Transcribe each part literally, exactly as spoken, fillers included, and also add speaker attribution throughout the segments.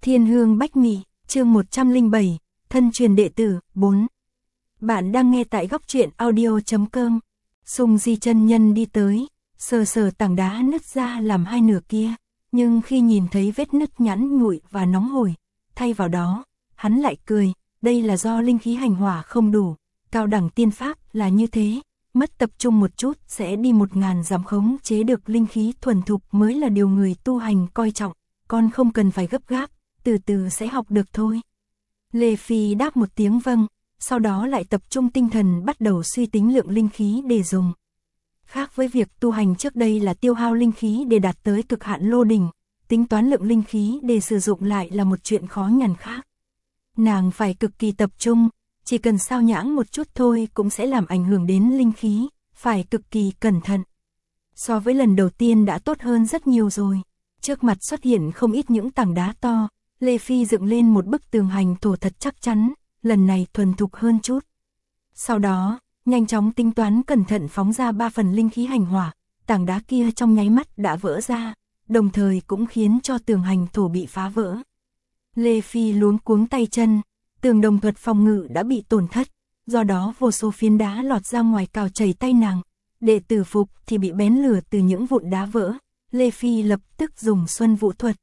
Speaker 1: Thiên Hương Bách Mị, chương một trăm lẻ bảy, thân truyền đệ tử, bốn. Bạn đang nghe tại góc truyện audio.com. Sung Di chân nhân đi tới, sờ sờ tảng đá nứt ra làm hai nửa kia, nhưng khi nhìn thấy vết nứt nhẵn nhụi và nóng hổi, thay vào đó, hắn lại cười, đây là do linh khí hành hỏa không đủ, cao đẳng tiên pháp là như thế, mất tập trung một chút sẽ đi một ngàn dặm khống chế được linh khí thuần thục mới là điều người tu hành coi trọng, con không cần phải gấp gáp, từ từ sẽ học được thôi. Lê Phi đáp một tiếng vâng, sau đó lại tập trung tinh thần bắt đầu suy tính lượng linh khí để dùng. Khác với việc tu hành trước đây là tiêu hao linh khí để đạt tới cực hạn lô đỉnh, tính toán lượng linh khí để sử dụng lại là một chuyện khó nhằn khác. Nàng phải cực kỳ tập trung, chỉ cần sao nhãng một chút thôi cũng sẽ làm ảnh hưởng đến linh khí, phải cực kỳ cẩn thận. So với lần đầu tiên đã tốt hơn rất nhiều rồi. Trước mặt xuất hiện không ít những tảng đá to, Lê Phi dựng lên một bức tường hành thổ thật chắc chắn, lần này thuần thục hơn chút. Sau đó, nhanh chóng tính toán cẩn thận phóng ra ba phần linh khí hành hỏa, tảng đá kia trong nháy mắt đã vỡ ra, đồng thời cũng khiến cho tường hành thổ bị phá vỡ. Lê Phi luống cuống tay chân, tường đồng thuật phòng ngự đã bị tổn thất, do đó vô số phiến đá lọt ra ngoài cào chảy tay nàng, đệ tử phục thì bị bén lửa từ những vụn đá vỡ. Lê Phi lập tức dùng xuân vũ thuật.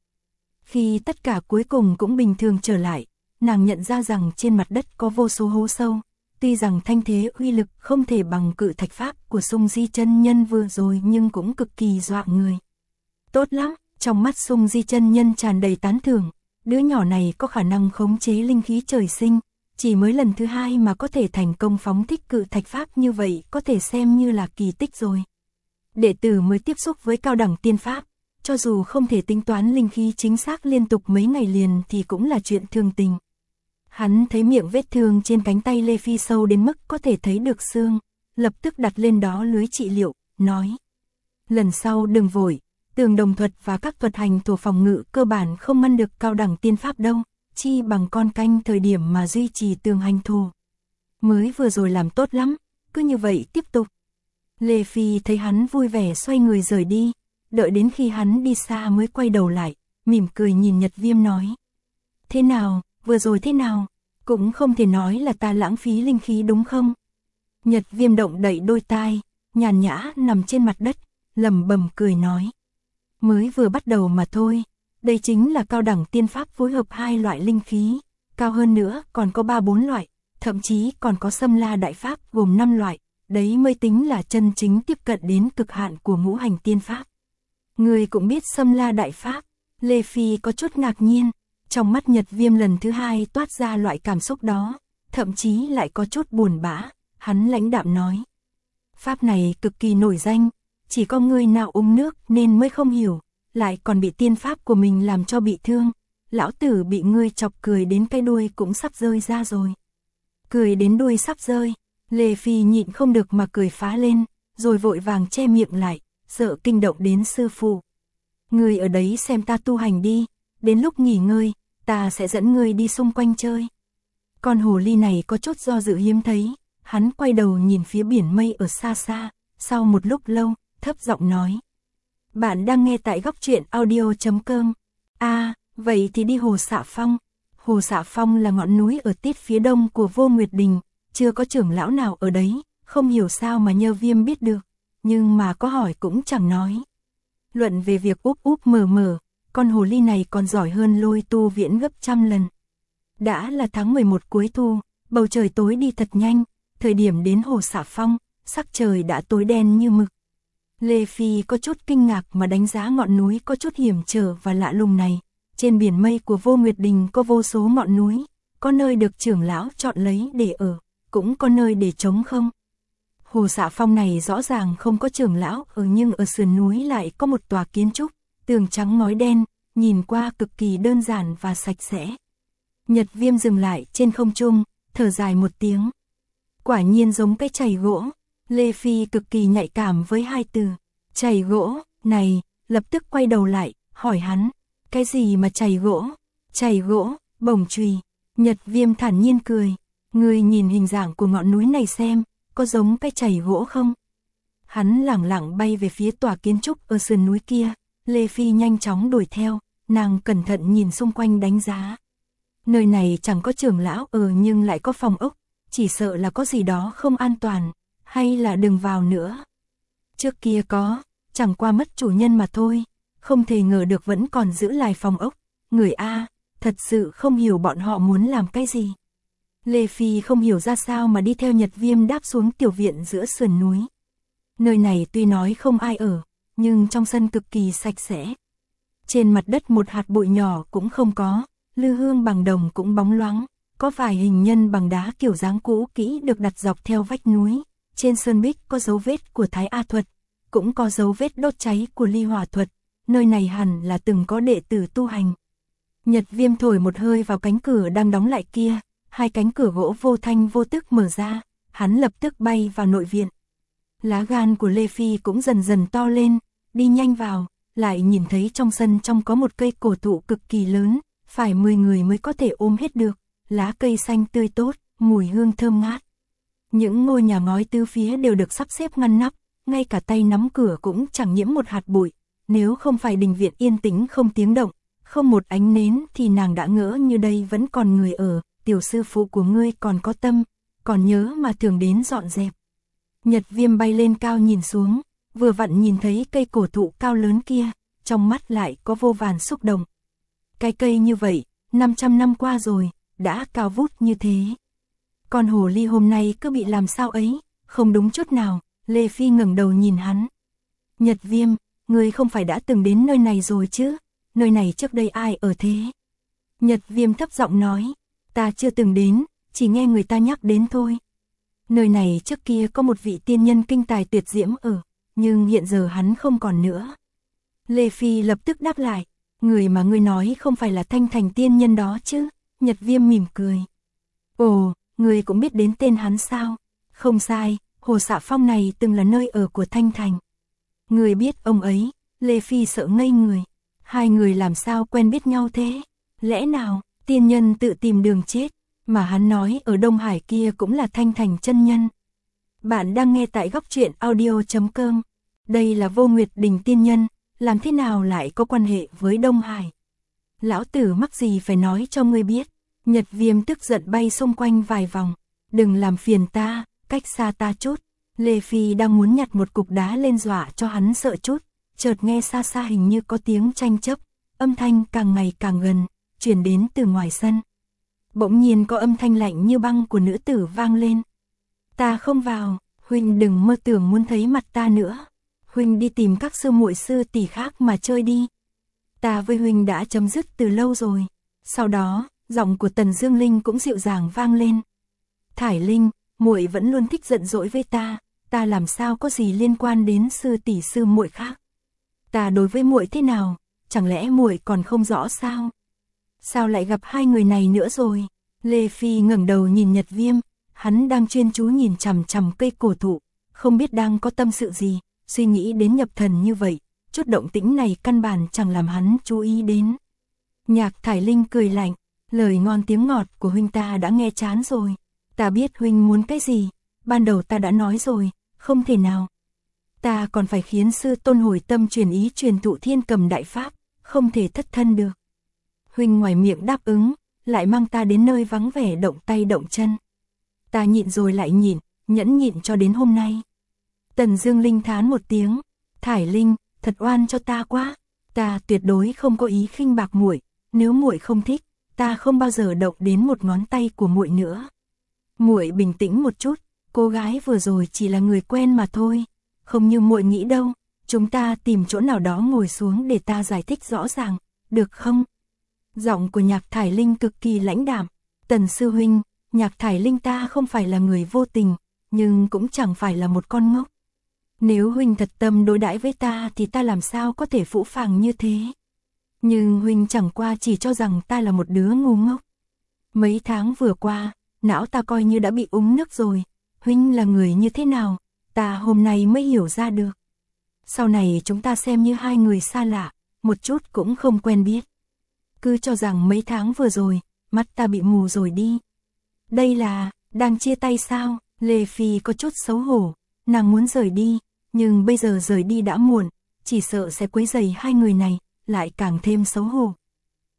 Speaker 1: Khi tất cả cuối cùng cũng bình thường trở lại, nàng nhận ra rằng trên mặt đất có vô số hố sâu, tuy rằng thanh thế uy lực không thể bằng cự thạch pháp của Sung Di chân nhân vừa rồi nhưng cũng cực kỳ dọa người. Tốt lắm, trong mắt Sung Di chân nhân tràn đầy tán thưởng, đứa nhỏ này có khả năng khống chế linh khí trời sinh, chỉ mới lần thứ hai mà có thể thành công phóng thích cự thạch pháp như vậy có thể xem như là kỳ tích rồi. Đệ tử mới tiếp xúc với cao đẳng tiên pháp, cho dù không thể tính toán linh khí chính xác liên tục mấy ngày liền thì cũng là chuyện thường tình. Hắn thấy miệng vết thương trên cánh tay Lê Phi sâu đến mức có thể thấy được xương, lập tức đặt lên đó lưới trị liệu, nói. Lần sau đừng vội, tường đồng thuật và các thuật hành thổ phòng ngự cơ bản không ngăn được cao đẳng tiên pháp đâu, chi bằng con canh thời điểm mà duy trì tường hành thổ. Mới vừa rồi làm tốt lắm, cứ như vậy tiếp tục. Lê Phi thấy hắn vui vẻ xoay người rời đi, đợi đến khi hắn đi xa mới quay đầu lại, mỉm cười nhìn Nhật Viêm nói. Thế nào, vừa rồi thế nào, cũng không thể nói là ta lãng phí linh khí đúng không? Nhật Viêm động đậy đôi tai, nhàn nhã nằm trên mặt đất, lẩm bẩm cười nói. Mới vừa bắt đầu mà thôi, đây chính là cao đẳng tiên pháp phối hợp hai loại linh khí, cao hơn nữa còn có ba bốn loại, thậm chí còn có Xâm La đại pháp gồm năm loại. Đấy mới tính là chân chính tiếp cận đến cực hạn của ngũ hành tiên pháp. Người cũng biết Xâm La đại pháp, Lê Phi có chút ngạc nhiên, trong mắt Nhật Viêm lần thứ hai toát ra loại cảm xúc đó, thậm chí lại có chút buồn bã, hắn lãnh đạm nói. Pháp này cực kỳ nổi danh, chỉ có người nào uống nước nên mới không hiểu, lại còn bị tiên pháp của mình làm cho bị thương, lão tử bị ngươi chọc cười đến cái đuôi cũng sắp rơi ra rồi. Cười đến đuôi sắp rơi. Lê Phi nhịn không được mà cười phá lên, rồi vội vàng che miệng lại, sợ kinh động đến sư phụ. Ngươi ở đấy xem ta tu hành đi, đến lúc nghỉ ngơi, ta sẽ dẫn ngươi đi xung quanh chơi. Con hồ ly này có chút do dự hiếm thấy, hắn quay đầu nhìn phía biển mây ở xa xa, sau một lúc lâu, thấp giọng nói. Bạn đang nghe tại góc truyện audio.com. À, vậy thì đi Hồ Xạ Phong. Hồ Xạ Phong là ngọn núi ở tít phía đông của Vô Nguyệt Đình. Chưa có trưởng lão nào ở đấy, không hiểu sao mà Nhơ Viêm biết được, nhưng mà có hỏi cũng chẳng nói. Luận về việc úp úp mở mở, con hồ ly này còn giỏi hơn Lôi Tu Viễn gấp trăm lần. Đã là tháng mười một cuối thu, bầu trời tối đi thật nhanh, thời điểm đến Hồ Xạ Phong, sắc trời đã tối đen như mực. Lê Phi có chút kinh ngạc mà đánh giá ngọn núi có chút hiểm trở và lạ lùng này. Trên biển mây của Vô Nguyệt Đình có vô số ngọn núi, có nơi được trưởng lão chọn lấy để ở, cũng có nơi để trống không. Hồ Xạ Phong này rõ ràng không có trưởng lão ở nhưng ở sườn núi lại có một tòa kiến trúc, tường trắng ngói đen, nhìn qua cực kỳ đơn giản và sạch sẽ. Nhật Viêm dừng lại trên không trung, thở dài một tiếng. Quả nhiên giống cái chày gỗ, Lê Phi cực kỳ nhạy cảm với hai từ, chày gỗ, này, lập tức quay đầu lại, hỏi hắn, cái gì mà chày gỗ, chày gỗ, bổng chùy. Nhật Viêm thản nhiên cười. Ngươi nhìn hình dạng của ngọn núi này xem, có giống cái chày gỗ không? Hắn lẳng lặng bay về phía tòa kiến trúc ở sườn núi kia, Lê Phi nhanh chóng đuổi theo, nàng cẩn thận nhìn xung quanh đánh giá. Nơi này chẳng có trưởng lão ở nhưng lại có phòng ốc, chỉ sợ là có gì đó không an toàn, hay là đừng vào nữa. Trước kia có, chẳng qua mất chủ nhân mà thôi, không thể ngờ được vẫn còn giữ lại phòng ốc. Người A, thật sự không hiểu bọn họ muốn làm cái gì. Lê Phi không hiểu ra sao mà đi theo Nhật Viêm đáp xuống tiểu viện giữa sườn núi. Nơi này tuy nói không ai ở, nhưng trong sân cực kỳ sạch sẽ. Trên mặt đất một hạt bụi nhỏ cũng không có, lư hương bằng đồng cũng bóng loáng, có vài hình nhân bằng đá kiểu dáng cũ kỹ được đặt dọc theo vách núi. Trên sơn bích có dấu vết của Thái A thuật, cũng có dấu vết đốt cháy của Ly Hỏa thuật, nơi này hẳn là từng có đệ tử tu hành. Nhật Viêm thổi một hơi vào cánh cửa đang đóng lại kia, hai cánh cửa gỗ vô thanh vô tức mở ra, hắn lập tức bay vào nội viện. Lá gan của Lê Phi cũng dần dần to lên, đi nhanh vào, lại nhìn thấy trong sân trong có một cây cổ thụ cực kỳ lớn, phải mười người mới có thể ôm hết được, lá cây xanh tươi tốt, mùi hương thơm ngát. Những ngôi nhà ngói tứ phía đều được sắp xếp ngăn nắp, ngay cả tay nắm cửa cũng chẳng nhiễm một hạt bụi, nếu không phải đình viện yên tĩnh không tiếng động, không một ánh nến thì nàng đã ngỡ như đây vẫn còn người ở. Tiểu sư phụ của ngươi còn có tâm, còn nhớ mà thường đến dọn dẹp. Nhật Viêm bay lên cao nhìn xuống, vừa vặn nhìn thấy cây cổ thụ cao lớn kia, trong mắt lại có vô vàn xúc động. Cái cây như vậy, năm trăm năm qua rồi, đã cao vút như thế. Con hồ ly hôm nay cứ bị làm sao ấy, không đúng chút nào. Lê Phi ngẩng đầu nhìn hắn. Nhật Viêm, ngươi không phải đã từng đến nơi này rồi chứ? Nơi này trước đây ai ở thế? Nhật Viêm thấp giọng nói. Ta chưa từng đến, chỉ nghe người ta nhắc đến thôi. Nơi này trước kia có một vị tiên nhân kinh tài tuyệt diễm ở, nhưng hiện giờ hắn không còn nữa. Lê Phi lập tức đáp lại, người mà ngươi nói không phải là Thanh Thành tiên nhân đó chứ? Nhật Viêm mỉm cười. Ồ, ngươi cũng biết đến tên hắn sao? Không sai, Hồ Xạ Phong này từng là nơi ở của Thanh Thành. Ngươi biết ông ấy? Lê Phi sợ ngây người. Hai người làm sao quen biết nhau thế? Lẽ nào tiên nhân tự tìm đường chết, mà hắn nói ở Đông Hải kia cũng là Thanh Thành chân nhân. Bạn đang nghe tại góc truyện audio chấm com. Đây là Vô Nguyệt Đình tiên nhân, làm thế nào lại có quan hệ với Đông Hải? Lão tử mắc gì phải nói cho ngươi biết. Nhật Viêm tức giận bay xung quanh vài vòng. Đừng làm phiền ta, cách xa ta chút. Lê Phi đang muốn nhặt một cục đá lên dọa cho hắn sợ chút. Chợt nghe xa xa hình như có tiếng tranh chấp, âm thanh càng ngày càng gần, truyền đến từ ngoài sân. Bỗng nhiên có âm thanh lạnh như băng của nữ tử vang lên. Ta không vào, huynh đừng mơ tưởng muốn thấy mặt ta nữa. Huynh đi tìm các sư muội sư tỷ khác mà chơi đi. Ta với huynh đã chấm dứt từ lâu rồi. Sau đó, giọng của Tần Dương Linh cũng dịu dàng vang lên. Thải Linh, muội vẫn luôn thích giận dỗi với ta, ta làm sao có gì liên quan đến sư tỷ sư muội khác? Ta đối với muội thế nào, chẳng lẽ muội còn không rõ sao? Sao lại gặp hai người này nữa rồi? Lê Phi ngẩng đầu nhìn Nhật Viêm, hắn đang chuyên chú nhìn chằm chằm cây cổ thụ, không biết đang có tâm sự gì, suy nghĩ đến nhập thần như vậy, chút động tĩnh này căn bản chẳng làm hắn chú ý đến. Nhạc Thải Linh cười lạnh, lời ngon tiếng ngọt của huynh ta đã nghe chán rồi, ta biết huynh muốn cái gì, ban đầu ta đã nói rồi, không thể nào. Ta còn phải khiến sư tôn hồi tâm truyền ý truyền thụ Thiên Cầm đại pháp, không thể thất thân được. Huynh ngoài miệng đáp ứng, lại mang ta đến nơi vắng vẻ động tay động chân. Ta nhịn rồi lại nhịn, nhẫn nhịn cho đến hôm nay. Tần Dương Linh thán một tiếng, Thải Linh, thật oan cho ta quá, ta tuyệt đối không có ý khinh bạc muội, nếu muội không thích, ta không bao giờ động đến một ngón tay của muội nữa. Muội bình tĩnh một chút, cô gái vừa rồi chỉ là người quen mà thôi, không như muội nghĩ đâu, chúng ta tìm chỗ nào đó ngồi xuống để ta giải thích rõ ràng, được không? Giọng của Nhạc Thải Linh cực kỳ lãnh đạm, Tần sư huynh, Nhạc Thải Linh ta không phải là người vô tình, nhưng cũng chẳng phải là một con ngốc. Nếu huynh thật tâm đối đãi với ta thì ta làm sao có thể phũ phàng như thế. Nhưng huynh chẳng qua chỉ cho rằng ta là một đứa ngu ngốc. Mấy tháng vừa qua, não ta coi như đã bị úng nước rồi, huynh là người như thế nào, ta hôm nay mới hiểu ra được. Sau này chúng ta xem như hai người xa lạ, một chút cũng không quen biết. Cứ cho rằng mấy tháng vừa rồi, mắt ta bị mù rồi đi. Đây là, đang chia tay sao? Lê Phi có chút xấu hổ, nàng muốn rời đi, nhưng bây giờ rời đi đã muộn, chỉ sợ sẽ quấy rầy hai người này, lại càng thêm xấu hổ.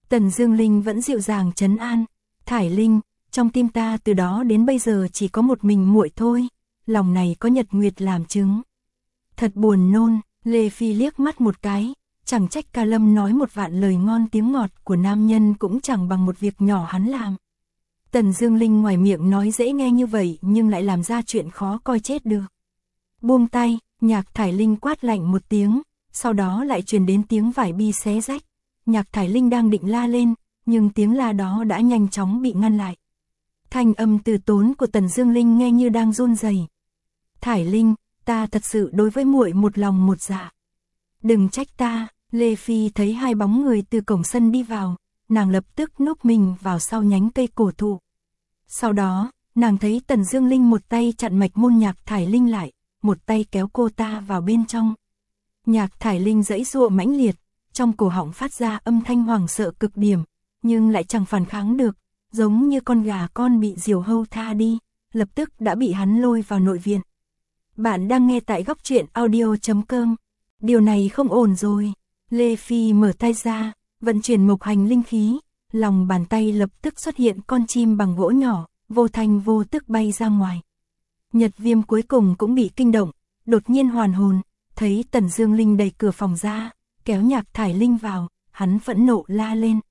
Speaker 1: Tần Dương Linh vẫn dịu dàng trấn an, Thải Linh, trong tim ta từ đó đến bây giờ chỉ có một mình muội thôi, lòng này có nhật nguyệt làm chứng. Thật buồn nôn, Lê Phi liếc mắt một cái, chẳng trách Ca Lâm nói một vạn lời ngon tiếng ngọt của nam nhân cũng chẳng bằng một việc nhỏ hắn làm. Tần Dương Linh ngoài miệng nói dễ nghe như vậy nhưng lại làm ra chuyện khó coi chết được. Buông tay, Nhạc Thải Linh quát lạnh một tiếng, sau đó lại truyền đến tiếng vải bi xé rách. Nhạc Thải Linh đang định la lên, nhưng tiếng la đó đã nhanh chóng bị ngăn lại. Thanh âm từ tốn của Tần Dương Linh nghe như đang run rẩy. Thải Linh, ta thật sự đối với muội một lòng một dạ. Đừng trách ta. Lê Phi thấy hai bóng người từ cổng sân đi vào, nàng lập tức núp mình vào sau nhánh cây cổ thụ. Sau đó, nàng thấy Tần Dương Linh một tay chặn mạch môn Nhạc Thải Linh lại, một tay kéo cô ta vào bên trong. Nhạc Thải Linh giãy giụa mãnh liệt, trong cổ họng phát ra âm thanh hoảng sợ cực điểm, nhưng lại chẳng phản kháng được, giống như con gà con bị diều hâu tha đi, lập tức đã bị hắn lôi vào nội viện. Bạn đang nghe tại góc truyện audio chấm com. Điều này không ổn rồi. Lê Phi mở tay ra, vận chuyển mộc hành linh khí, lòng bàn tay lập tức xuất hiện con chim bằng gỗ nhỏ, vô thanh vô tức bay ra ngoài. Nhật Viêm cuối cùng cũng bị kinh động, đột nhiên hoàn hồn, thấy Tần Dương Linh đẩy cửa phòng ra, kéo Nhạc Thải Linh vào, hắn phẫn nộ la lên.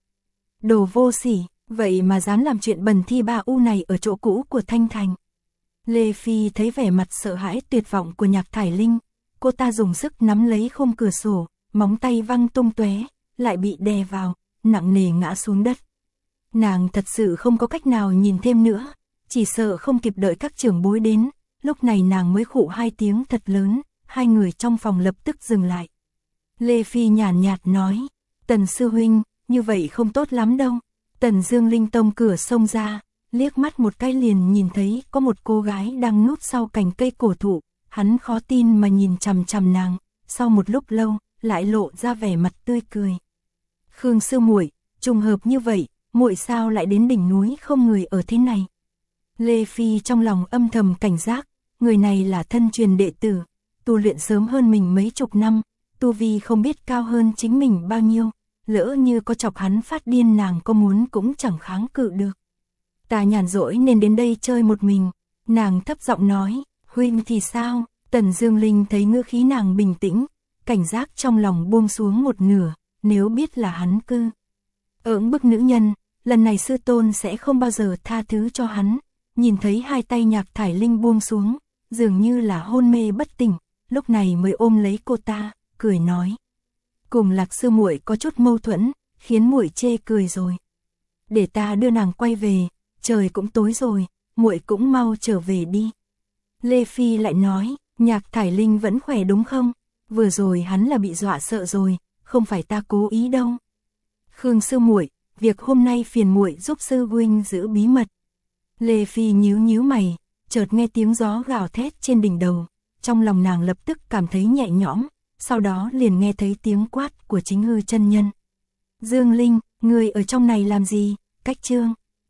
Speaker 1: Đồ vô sỉ, vậy mà dám làm chuyện bần thi ba u này ở chỗ cũ của Thanh Thành. Lê Phi thấy vẻ mặt sợ hãi tuyệt vọng của Nhạc Thải Linh, cô ta dùng sức nắm lấy khung cửa sổ, móng tay văng tung tóe, lại bị đè vào, nặng nề ngã xuống đất. Nàng thật sự không có cách nào nhìn thêm nữa, chỉ sợ không kịp đợi các trưởng bối đến, lúc này nàng mới khụ hai tiếng thật lớn, hai người trong phòng lập tức dừng lại. Lê Phi nhàn nhạt nói, Tần sư huynh, như vậy không tốt lắm đâu. Tần Dương Linh tông cửa xông ra, liếc mắt một cái liền nhìn thấy có một cô gái đang núp sau cành cây cổ thụ, hắn khó tin mà nhìn chằm chằm nàng, sau một lúc lâu, lại lộ ra vẻ mặt tươi cười. Khương sư muội, trùng hợp như vậy, muội sao lại đến đỉnh núi không người ở thế này? Lê Phi trong lòng âm thầm cảnh giác, người này là thân truyền đệ tử, tu luyện sớm hơn mình mấy chục năm, tu vi không biết cao hơn chính mình bao nhiêu, lỡ như có chọc hắn phát điên nàng có muốn cũng chẳng kháng cự được. Ta nhàn rỗi nên đến đây chơi một mình, nàng thấp giọng nói, huynh thì sao? Tần Dương Linh thấy ngữ khí nàng bình tĩnh, cảnh giác trong lòng buông xuống một nửa, nếu biết là hắn cư ỡng bức nữ nhân, lần này sư tôn sẽ không bao giờ tha thứ cho hắn. Nhìn thấy hai tay Nhạc Thải Linh buông xuống, dường như là hôn mê bất tỉnh, lúc này mới ôm lấy cô ta, cười nói. Cùng Lạc sư muội có chút mâu thuẫn, khiến muội chê cười rồi. Để ta đưa nàng quay về, trời cũng tối rồi, muội cũng mau trở về đi. Lê Phi lại nói, Nhạc Thải Linh vẫn khỏe đúng không? Vừa rồi hắn là bị dọa sợ rồi, không phải ta cố ý đâu. Khương sư muội, việc hôm nay phiền muội giúp sư huynh giữ bí mật. Lê Phi nhíu nhíu mày, chợt nghe tiếng gió gào thét trên đỉnh đầu, trong lòng nàng lập tức cảm thấy nhẹ nhõm, sau đó liền nghe thấy tiếng quát của Chính Hư chân nhân. Dương Linh, người ở trong này làm gì? Cách chương